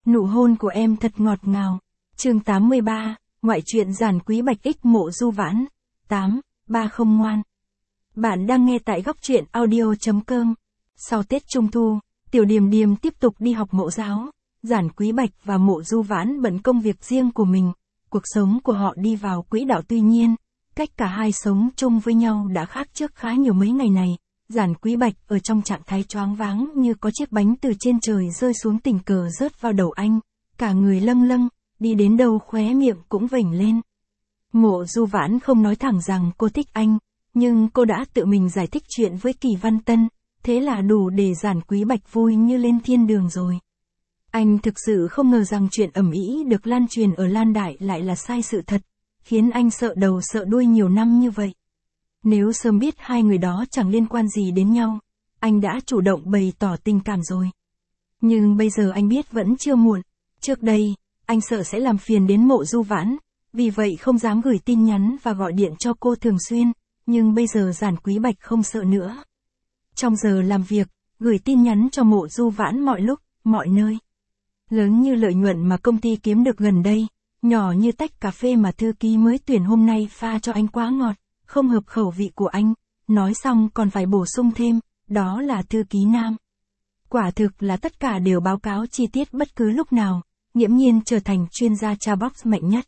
Nụ hôn của em thật ngọt ngào. Chương 83, ngoại truyện Giản Quý Bạch X Mộ Du Vãn. 8, ba không ngoan. Bạn đang nghe tại góc truyện audio.com. Sau Tết Trung Thu, Tiểu Điềm Điềm tiếp tục đi học mẫu giáo. Giản Quý Bạch và Mộ Du Vãn bận công việc riêng của mình. Cuộc sống của họ đi vào quỹ đạo, tuy nhiên, cách cả hai sống chung với nhau đã khác trước khá nhiều. Mấy ngày này, Giản Quý Bạch ở trong trạng thái choáng váng như có chiếc bánh từ trên trời rơi xuống, tình cờ rớt vào đầu anh, cả người lâng lâng, đi đến đâu khóe miệng cũng vểnh lên. Mộ Du Vãn không nói thẳng rằng cô thích anh, nhưng cô đã tự mình giải thích chuyện với Kỳ Văn Tân, thế là đủ để Giản Quý Bạch vui như lên thiên đường rồi. Anh thực sự không ngờ rằng chuyện ầm ĩ được lan truyền ở Lan Đại lại là sai sự thật, khiến anh sợ đầu sợ đuôi nhiều năm như vậy. Nếu sớm biết hai người đó chẳng liên quan gì đến nhau, anh đã chủ động bày tỏ tình cảm rồi. Nhưng bây giờ anh biết vẫn chưa muộn. Trước đây, anh sợ sẽ làm phiền đến Mộ Du Vãn, vì vậy không dám gửi tin nhắn và gọi điện cho cô thường xuyên, nhưng bây giờ Giản Quý Bạch không sợ nữa. Trong giờ làm việc, gửi tin nhắn cho Mộ Du Vãn mọi lúc, mọi nơi. Lớn như lợi nhuận mà công ty kiếm được gần đây, nhỏ như tách cà phê mà thư ký mới tuyển hôm nay pha cho anh quá ngọt, không hợp khẩu vị của anh, nói xong còn phải bổ sung thêm, đó là thư ký nam. Quả thực là tất cả đều báo cáo chi tiết bất cứ lúc nào, nghiễm nhiên trở thành chuyên gia chatbox mạnh nhất.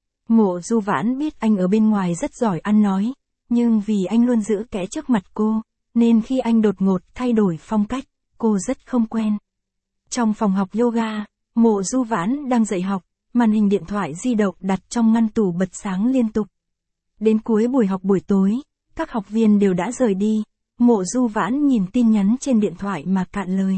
Mộ Du Vãn biết anh ở bên ngoài rất giỏi ăn nói, nhưng vì anh luôn giữ kẽ trước mặt cô, nên khi anh đột ngột thay đổi phong cách, cô rất không quen. Trong phòng học yoga, Mộ Du Vãn đang dạy học, màn hình điện thoại di động đặt trong ngăn tủ bật sáng liên tục. Đến cuối buổi học buổi tối, các học viên đều đã rời đi, Mộ Du Vãn nhìn tin nhắn trên điện thoại mà cạn lời.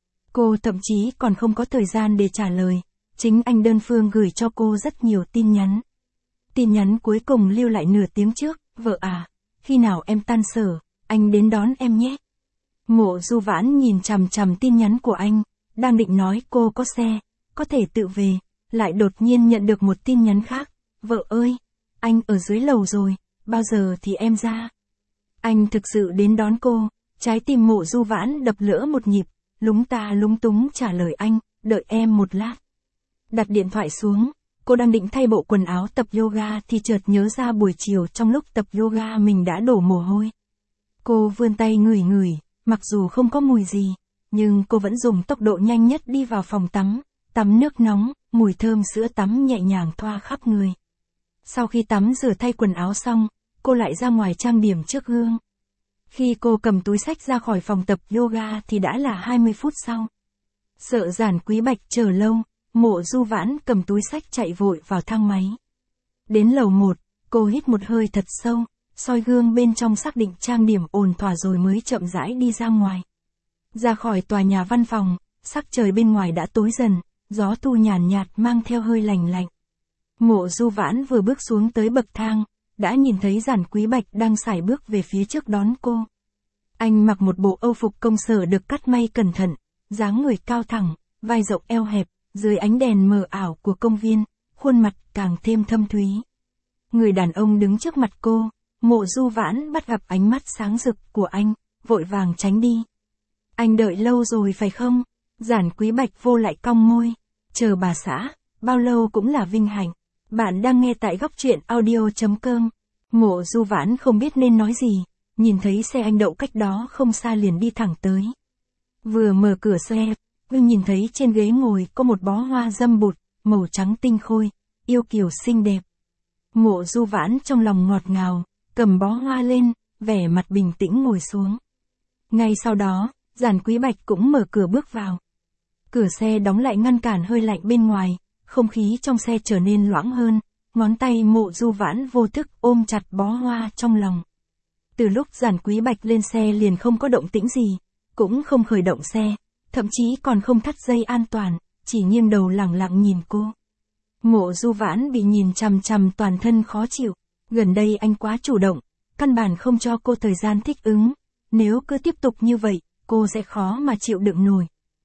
Cô thậm chí còn không có thời gian để trả lời, chính anh đơn phương gửi cho cô rất nhiều tin nhắn. Tin nhắn cuối cùng lưu lại nửa tiếng trước, vợ à, khi nào em tan sở, anh đến đón em nhé. Mộ Du Vãn nhìn chằm chằm tin nhắn của anh, đang định nói cô có xe, có thể tự về, lại đột nhiên nhận được một tin nhắn khác, vợ ơi, anh ở dưới lầu rồi, bao giờ thì em ra. Anh thực sự đến đón cô, trái tim Mộ Du Vãn đập lỡ một nhịp, lúng ta lúng túng trả lời anh, đợi em một lát. Đặt điện thoại xuống, cô đang định thay bộ quần áo tập yoga thì chợt nhớ ra buổi chiều trong lúc tập yoga mình đã đổ mồ hôi. Cô vươn tay ngửi ngửi, mặc dù không có mùi gì, nhưng cô vẫn dùng tốc độ nhanh nhất đi vào phòng tắm, tắm nước nóng, mùi thơm sữa tắm nhẹ nhàng thoa khắp người. Sau khi tắm rửa thay quần áo xong, cô lại ra ngoài trang điểm trước gương. Khi cô cầm túi xách ra khỏi phòng tập yoga thì đã là 20 phút sau. Sợ Giản Quý Bạch chờ lâu, Mộ Du Vãn cầm túi xách chạy vội vào thang máy. Đến lầu 1, cô hít một hơi thật sâu, soi gương bên trong xác định trang điểm ổn thỏa rồi mới chậm rãi đi ra ngoài. Ra khỏi tòa nhà văn phòng, sắc trời bên ngoài đã tối dần, gió thu nhàn nhạt mang theo hơi lành lạnh. Mộ Du Vãn vừa bước xuống tới bậc thang, đã nhìn thấy Giản Quý Bạch đang sải bước về phía trước đón cô. Anh mặc một bộ âu phục công sở được cắt may cẩn thận, dáng người cao thẳng, vai rộng eo hẹp, dưới ánh đèn mờ ảo của công viên, khuôn mặt càng thêm thâm thúy. Người đàn ông đứng trước mặt cô, Mộ Du Vãn bắt gặp ánh mắt sáng rực của anh, vội vàng tránh đi. Anh đợi lâu rồi phải không? Giản Quý Bạch vô lại cong môi. Chờ bà xã, bao lâu cũng là vinh hạnh. Bạn đang nghe tại góc truyện audio.com. Mộ Du Vãn không biết nên nói gì, nhìn thấy xe anh đậu cách đó không xa liền đi thẳng tới. Vừa mở cửa xe, nhìn thấy trên ghế ngồi có một bó hoa dâm bụt, màu trắng tinh khôi, yêu kiều xinh đẹp. Mộ Du Vãn trong lòng ngọt ngào, cầm bó hoa lên, vẻ mặt bình tĩnh ngồi xuống. Ngay sau đó, Giản Quý Bạch cũng mở cửa bước vào. Cửa xe đóng lại ngăn cản hơi lạnh bên ngoài, không khí trong xe trở nên loãng hơn, ngón tay Mộ Du Vãn vô thức ôm chặt bó hoa trong lòng. Từ lúc Giản Quý Bạch lên xe liền không có động tĩnh gì, cũng không khởi động xe, thậm chí còn không thắt dây an toàn, chỉ nghiêng đầu lẳng lặng nhìn cô. Mộ Du Vãn bị nhìn chằm chằm toàn thân khó chịu, gần đây anh quá chủ động, căn bản không cho cô thời gian thích ứng, nếu cứ tiếp tục như vậy, cô sẽ khó mà chịu đựng nổi.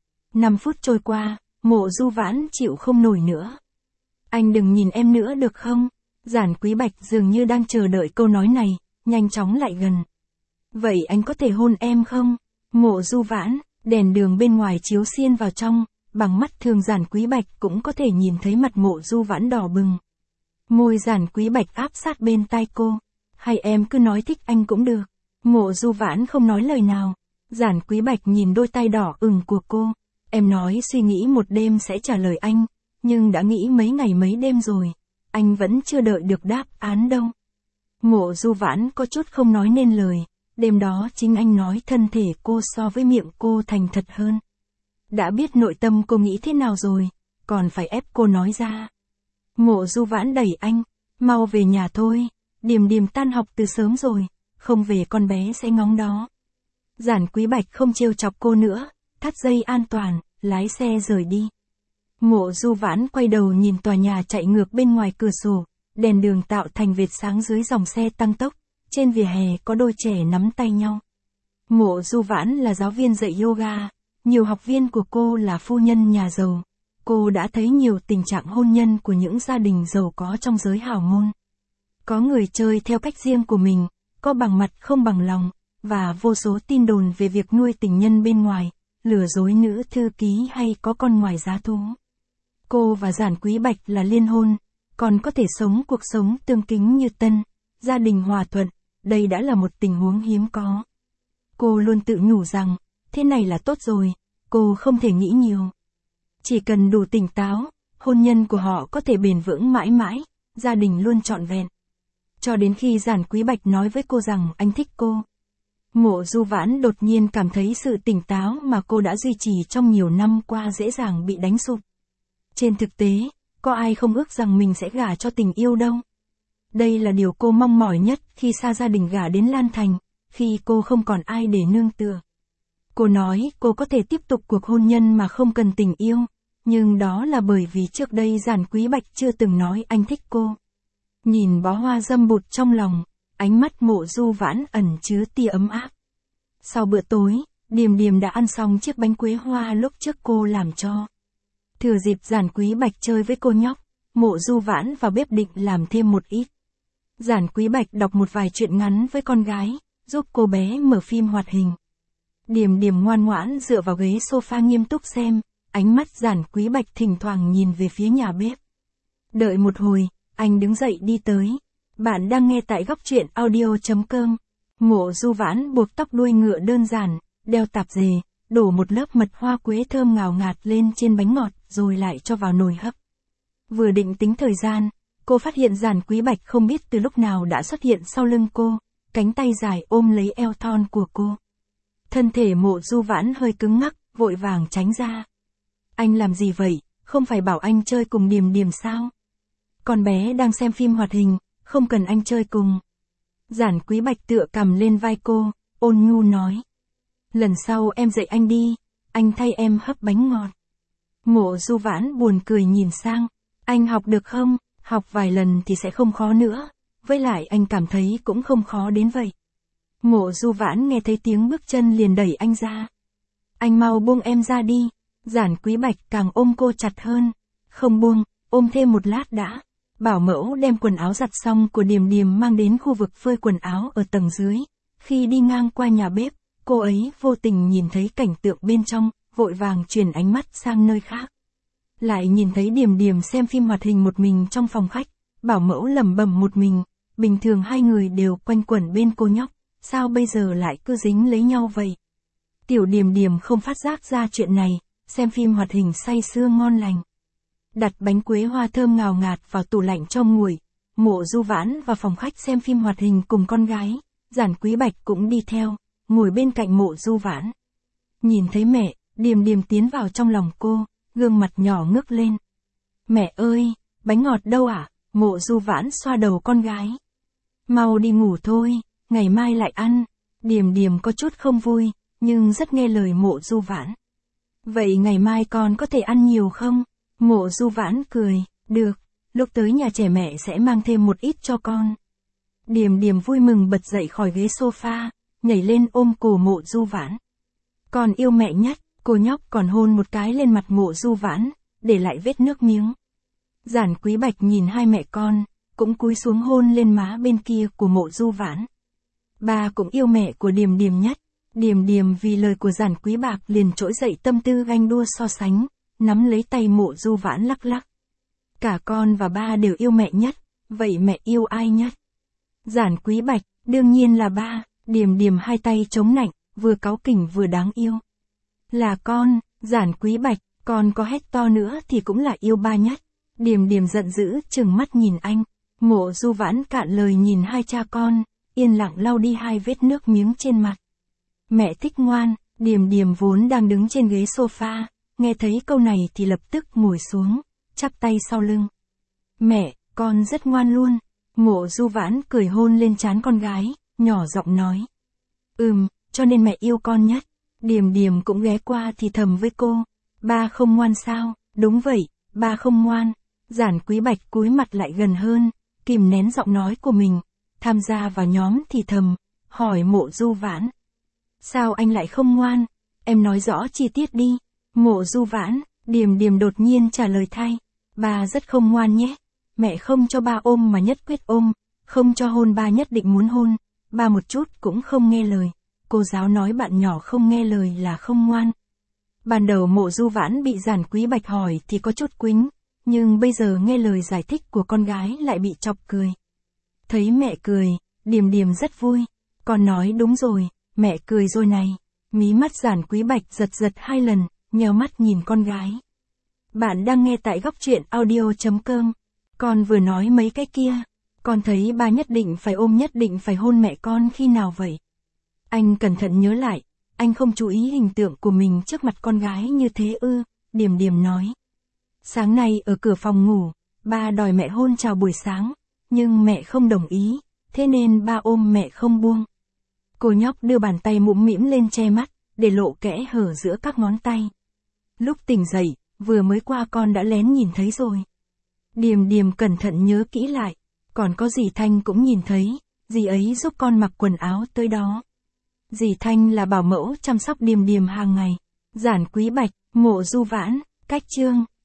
5 phút trôi qua, Mộ Du Vãn chịu không nổi nữa. Anh đừng nhìn em nữa được không? Giản Quý Bạch dường như đang chờ đợi câu nói này, nhanh chóng lại gần. Vậy anh có thể hôn em không? Mộ Du Vãn, đèn đường bên ngoài chiếu xiên vào trong, bằng mắt thường Giản Quý Bạch cũng có thể nhìn thấy mặt Mộ Du Vãn đỏ bừng. Môi Giản Quý Bạch áp sát bên tai cô. Hay em cứ nói thích anh cũng được. Mộ Du Vãn không nói lời nào. Giản Quý Bạch nhìn đôi tay đỏ ửng của cô. Em nói suy nghĩ một đêm sẽ trả lời anh, nhưng đã nghĩ mấy ngày mấy đêm rồi. Anh vẫn chưa đợi được đáp án đâu. Mộ Du Vãn có chút không nói nên lời. Đêm đó chính anh nói thân thể cô so với miệng cô thành thật hơn. Đã biết nội tâm cô nghĩ thế nào rồi, còn phải ép cô nói ra. Mộ Du Vãn đẩy anh, mau về nhà thôi, Điềm Điềm tan học từ sớm rồi, không về con bé sẽ ngóng đó. Giản Quý Bạch không trêu chọc cô nữa, thắt dây an toàn, lái xe rời đi. Mộ Du Vãn quay đầu nhìn tòa nhà chạy ngược bên ngoài cửa sổ, đèn đường tạo thành vệt sáng dưới dòng xe tăng tốc, trên vỉa hè có đôi trẻ nắm tay nhau. Mộ Du Vãn là giáo viên dạy yoga, nhiều học viên của cô là phu nhân nhà giàu. Cô đã thấy nhiều tình trạng hôn nhân của những gia đình giàu có trong giới hào môn. Có người chơi theo cách riêng của mình, có bằng mặt không bằng lòng, và vô số tin đồn về việc nuôi tình nhân bên ngoài, lừa dối nữ thư ký hay có con ngoài giá thú. Cô và Giản Quý Bạch là liên hôn, còn có thể sống cuộc sống tương kính như tân, gia đình hòa thuận, đây đã là một tình huống hiếm có. Cô luôn tự nhủ rằng, thế này là tốt rồi, cô không thể nghĩ nhiều. Chỉ cần đủ tỉnh táo, hôn nhân của họ có thể bền vững mãi mãi, gia đình luôn trọn vẹn. Cho đến khi Giản Quý Bạch nói với cô rằng anh thích cô. Mộ Du Vãn đột nhiên cảm thấy sự tỉnh táo mà cô đã duy trì trong nhiều năm qua dễ dàng bị đánh sụp. Trên thực tế, có ai không ước rằng mình sẽ gả cho tình yêu đâu. Đây là điều cô mong mỏi nhất khi xa gia đình gả đến Lan Thành, khi cô không còn ai để nương tựa. Cô nói cô có thể tiếp tục cuộc hôn nhân mà không cần tình yêu, nhưng đó là bởi vì trước đây Giản Quý Bạch chưa từng nói anh thích cô. Nhìn bó hoa dâm bụt trong lòng, ánh mắt Mộ Du Vãn ẩn chứa tia ấm áp. Sau bữa tối, Điềm Điềm đã ăn xong chiếc bánh quế hoa lúc trước cô làm cho. Thừa dịp Giản Quý Bạch chơi với cô nhóc, Mộ Du Vãn vào bếp định làm thêm một ít. Giản Quý Bạch đọc một vài truyện ngắn với con gái, giúp cô bé mở phim hoạt hình. Điềm Điềm ngoan ngoãn dựa vào ghế sofa nghiêm túc xem, ánh mắt Giản Quý Bạch thỉnh thoảng nhìn về phía nhà bếp. Đợi một hồi, anh đứng dậy đi tới. Bạn đang nghe tại góc truyện audio.com. Mộ Du Vãn buộc tóc đuôi ngựa đơn giản, đeo tạp dề, đổ một lớp mật hoa quế thơm ngào ngạt lên trên bánh ngọt rồi lại cho vào nồi hấp. Vừa định tính thời gian, cô phát hiện Giản Quý Bạch không biết từ lúc nào đã xuất hiện sau lưng cô, cánh tay dài ôm lấy eo thon của cô. Thân thể Mộ Du Vãn hơi cứng ngắc, vội vàng tránh ra. Anh làm gì vậy, không phải bảo anh chơi cùng Điềm Điềm sao? Con bé đang xem phim hoạt hình, không cần anh chơi cùng. Giản Quý Bạch tựa cằm lên vai cô, ôn nhu nói. Lần sau em dạy anh đi, anh thay em hấp bánh ngọt. Mộ Du Vãn buồn cười nhìn sang, anh học được không? Học vài lần thì sẽ không khó nữa, với lại anh cảm thấy cũng không khó đến vậy. Mộ Du Vãn nghe thấy tiếng bước chân liền đẩy anh ra. Anh mau buông em ra đi. Giản Quý Bạch càng ôm cô chặt hơn. Không buông, ôm thêm một lát đã. Bảo mẫu đem quần áo giặt xong của Điềm Điềm mang đến khu vực phơi quần áo ở tầng dưới. Khi đi ngang qua nhà bếp, cô ấy vô tình nhìn thấy cảnh tượng bên trong, vội vàng chuyển ánh mắt sang nơi khác. Lại nhìn thấy Điềm Điềm xem phim hoạt hình một mình trong phòng khách. Bảo mẫu lẩm bẩm một mình, bình thường hai người đều quanh quẩn bên cô nhóc, sao bây giờ lại cứ dính lấy nhau vậy? Tiểu Điềm Điềm không phát giác ra chuyện này, xem phim hoạt hình say sưa ngon lành. Đặt bánh quế hoa thơm ngào ngạt vào tủ lạnh cho nguội. Mộ Du Vãn vào phòng khách xem phim hoạt hình cùng con gái. Giản Quý Bạch cũng đi theo, ngồi bên cạnh Mộ Du Vãn. Nhìn thấy mẹ, Điềm Điềm tiến vào trong lòng cô, gương mặt nhỏ ngước lên. Mẹ ơi, bánh ngọt đâu ạ? Mộ Du Vãn xoa đầu con gái. Mau đi ngủ thôi, ngày mai lại ăn. Điềm Điềm có chút không vui, nhưng rất nghe lời Mộ Du Vãn. Vậy ngày mai con có thể ăn nhiều không? Mộ Du Vãn cười, được, lúc tới nhà trẻ mẹ sẽ mang thêm một ít cho con. Điềm Điềm vui mừng bật dậy khỏi ghế sofa, nhảy lên ôm cổ Mộ Du Vãn. Con yêu mẹ nhất, cô nhóc còn hôn một cái lên mặt Mộ Du Vãn, để lại vết nước miếng. Giản Quý Bạch nhìn hai mẹ con, cũng cúi xuống hôn lên má bên kia của Mộ Du Vãn. Ba cũng yêu mẹ của Điềm Điềm nhất. Điềm Điềm vì lời của Giản Quý Bạch liền trỗi dậy tâm tư ganh đua so sánh, nắm lấy tay Mộ Du Vãn lắc lắc. Cả con và ba đều yêu mẹ nhất, vậy mẹ yêu ai nhất? Giản Quý Bạch, đương nhiên là ba. Điềm Điềm hai tay chống nạnh, vừa cáu kỉnh vừa đáng yêu. Là con. Giản Quý Bạch, con có hét to nữa thì cũng là yêu ba nhất. Điềm Điềm giận dữ trừng mắt nhìn anh. Mộ Du Vãn cạn lời nhìn hai cha con, yên lặng lau đi hai vết nước miếng trên mặt. Mẹ thích ngoan. Điềm Điềm vốn đang đứng trên ghế sofa, nghe thấy câu này thì lập tức ngồi xuống, chắp tay sau lưng. Mẹ, con rất ngoan luôn. Mộ Du Vãn cười hôn lên trán con gái, nhỏ giọng nói. Cho nên mẹ yêu con nhất. Điềm Điềm cũng ghé qua thì thầm với cô. Ba không ngoan sao? Đúng vậy, ba không ngoan. Giản Quý Bạch cúi mặt lại gần hơn, kìm nén giọng nói của mình, tham gia vào nhóm thì thầm, hỏi Mộ Du Vãn. Sao anh lại không ngoan? Em nói rõ chi tiết đi. Mộ Du Vãn, Điềm Điềm đột nhiên trả lời thay. Ba rất không ngoan nhé. Mẹ không cho ba ôm mà nhất quyết ôm, không cho hôn ba nhất định muốn hôn, ba một chút cũng không nghe lời. Cô giáo nói bạn nhỏ không nghe lời là không ngoan. Ban đầu Mộ Du Vãn bị Giản Quý Bạch hỏi thì có chút quĩnh, nhưng bây giờ nghe lời giải thích của con gái lại bị chọc cười. Thấy mẹ cười, Điềm Điềm rất vui. Con nói đúng rồi, mẹ cười rồi này. Mí mắt Giản Quý Bạch giật giật hai lần, nheo mắt nhìn con gái. Bạn đang nghe tại góc truyện audio.com. Con vừa nói mấy cái kia. Con thấy ba nhất định phải ôm nhất định phải hôn mẹ con khi nào vậy? Anh cẩn thận nhớ lại, anh không chú ý hình tượng của mình trước mặt con gái như thế ư? Điềm Điềm nói. Sáng nay ở cửa phòng ngủ, ba đòi mẹ hôn chào buổi sáng, nhưng mẹ không đồng ý, thế nên ba ôm mẹ không buông. Cô nhóc đưa bàn tay mũm mĩm lên che mắt, để lộ kẽ hở giữa các ngón tay. Lúc tỉnh dậy, vừa mới qua con đã lén nhìn thấy rồi. Điềm Điềm cẩn thận nhớ kỹ lại, còn có dì Thanh cũng nhìn thấy, dì ấy giúp con mặc quần áo tới đó. Dì Thanh là bảo mẫu chăm sóc Điềm Điềm hàng ngày. Giản Quý Bạch, Mộ Du Vãn, cách chương.